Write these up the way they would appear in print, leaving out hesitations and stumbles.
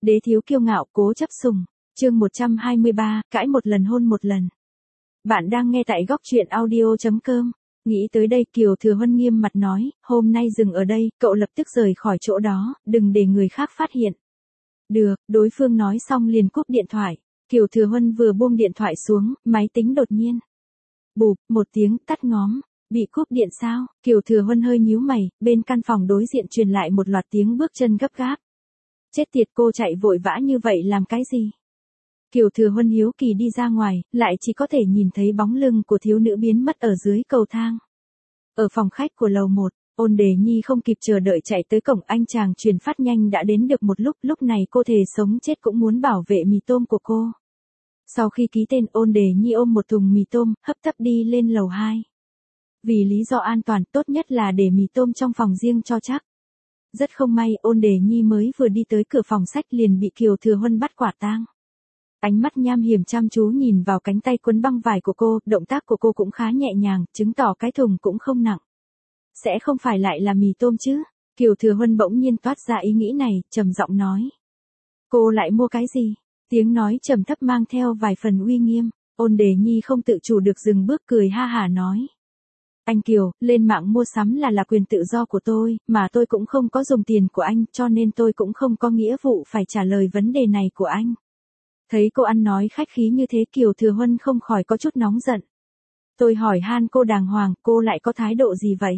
Đế thiếu kiêu ngạo, cố chấp sủng. Chương 123, cãi một lần hôn một lần. Bạn đang nghe tại góc truyện audio.com. Nghĩ tới đây Kiều Thừa Huân nghiêm mặt nói, hôm nay dừng ở đây, cậu lập tức rời khỏi chỗ đó, đừng để người khác phát hiện. Được, đối phương nói xong liền cúp điện thoại. Kiều Thừa Huân vừa buông điện thoại xuống, máy tính đột nhiên. Bụp, một tiếng tắt ngóm. Bị cúp điện sao? Kiều Thừa Huân hơi nhíu mày, bên căn phòng đối diện truyền lại một loạt tiếng bước chân gấp gáp. Chết tiệt, cô chạy vội vã như vậy làm cái gì? Kiều Thừa Huân hiếu kỳ đi ra ngoài, lại chỉ có thể nhìn thấy bóng lưng của thiếu nữ biến mất ở dưới cầu thang. Ở phòng khách của lầu 1, Ôn Đề Nhi không kịp chờ đợi chạy tới cổng, anh chàng truyền phát nhanh đã đến được một lúc này cô thề sống chết cũng muốn bảo vệ mì tôm của cô. Sau khi ký tên, Ôn Đề Nhi ôm một thùng mì tôm, hấp tấp đi lên lầu 2. Vì lý do an toàn, tốt nhất là để mì tôm trong phòng riêng cho chắc. Rất không may, Ôn Đề Nhi mới vừa đi tới cửa phòng sách liền bị Kiều Thừa Huân bắt quả tang. Ánh mắt nham hiểm chăm chú nhìn vào cánh tay quấn băng vải của cô, động tác của cô cũng khá nhẹ nhàng, chứng tỏ cái thùng cũng không nặng. Sẽ không phải lại là mì tôm chứ? Kiều Thừa Huân bỗng nhiên toát ra ý nghĩ này, trầm giọng nói. Cô lại mua cái gì? Tiếng nói trầm thấp mang theo vài phần uy nghiêm. Ôn Đề Nhi không tự chủ được dừng bước, cười ha hả nói. Anh Kiều, lên mạng mua sắm là quyền tự do của tôi, mà tôi cũng không có dùng tiền của anh, cho nên tôi cũng không có nghĩa vụ phải trả lời vấn đề này của anh. Thấy cô ăn nói khách khí như thế, Kiều Thừa Huân không khỏi có chút nóng giận. Tôi hỏi han cô đàng hoàng, cô lại có thái độ gì vậy?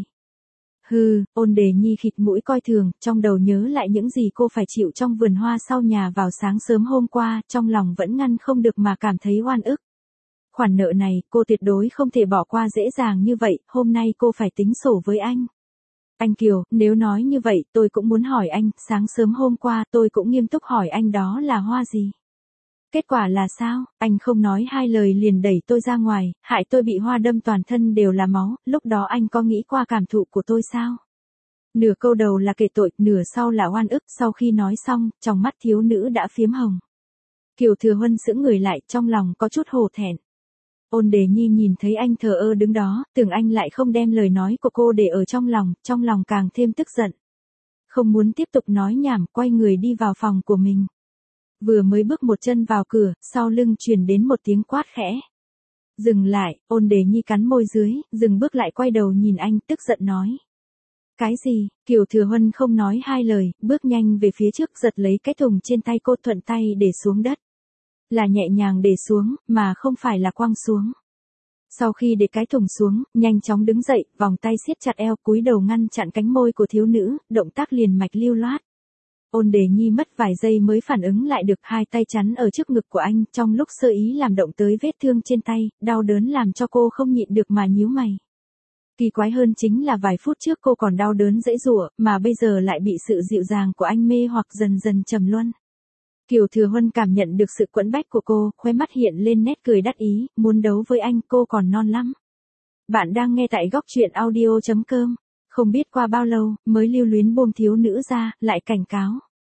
Hừ, Ôn Đề Nhi khịt mũi coi thường, trong đầu nhớ lại những gì cô phải chịu trong vườn hoa sau nhà vào sáng sớm hôm qua, trong lòng vẫn ngăn không được mà cảm thấy oan ức. Khoản nợ này, cô tuyệt đối không thể bỏ qua dễ dàng như vậy, hôm nay cô phải tính sổ với anh. Anh Kiều, nếu nói như vậy, tôi cũng muốn hỏi anh, sáng sớm hôm qua tôi cũng nghiêm túc hỏi anh đó là hoa gì? Kết quả là sao? Anh không nói hai lời liền đẩy tôi ra ngoài, hại tôi bị hoa đâm toàn thân đều là máu, lúc đó anh có nghĩ qua cảm thụ của tôi sao? Nửa câu đầu là kể tội, nửa sau là oan ức, sau khi nói xong, trong mắt thiếu nữ đã phiếm hồng. Kiều Thừa Huân sững người lại, trong lòng có chút hổ thẹn. Ôn Đề Nhi nhìn thấy anh thờ ơ đứng đó, tưởng anh lại không đem lời nói của cô để ở trong lòng càng thêm tức giận. Không muốn tiếp tục nói nhảm, quay người đi vào phòng của mình. Vừa mới bước một chân vào cửa, sau lưng truyền đến một tiếng quát khẽ. Dừng lại, Ôn Đề Nhi cắn môi dưới, dừng bước lại quay đầu nhìn anh, tức giận nói. Cái gì? Kiều Thừa Huân không nói hai lời, bước nhanh về phía trước giật lấy cái thùng trên tay cô, thuận tay để xuống đất. Là nhẹ nhàng để xuống, mà không phải là quăng xuống. Sau khi để cái thùng xuống, nhanh chóng đứng dậy, vòng tay siết chặt eo, cúi đầu ngăn chặn cánh môi của thiếu nữ, động tác liền mạch lưu loát. Ôn Đề Nhi mất vài giây mới phản ứng lại được, hai tay chắn ở trước ngực của anh, trong lúc sơ ý làm động tới vết thương trên tay, đau đớn làm cho cô không nhịn được mà nhíu mày. Kỳ quái hơn chính là vài phút trước cô còn đau đớn giãy giụa, mà bây giờ lại bị sự dịu dàng của anh mê hoặc dần dần trầm luân. Kiều Thừa Huân cảm nhận được sự quẫn bách của cô, khóe mắt hiện lên nét cười đắc ý, muốn đấu với anh, cô còn non lắm. Bạn đang nghe tại góc truyện audio.com. Không biết qua bao lâu, mới lưu luyến buông thiếu nữ ra, lại cảnh cáo.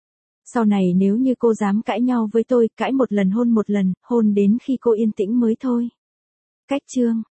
Sau này nếu như cô dám cãi nhau với tôi, cãi một lần hôn một lần, hôn đến khi cô yên tĩnh mới thôi. Cách chương.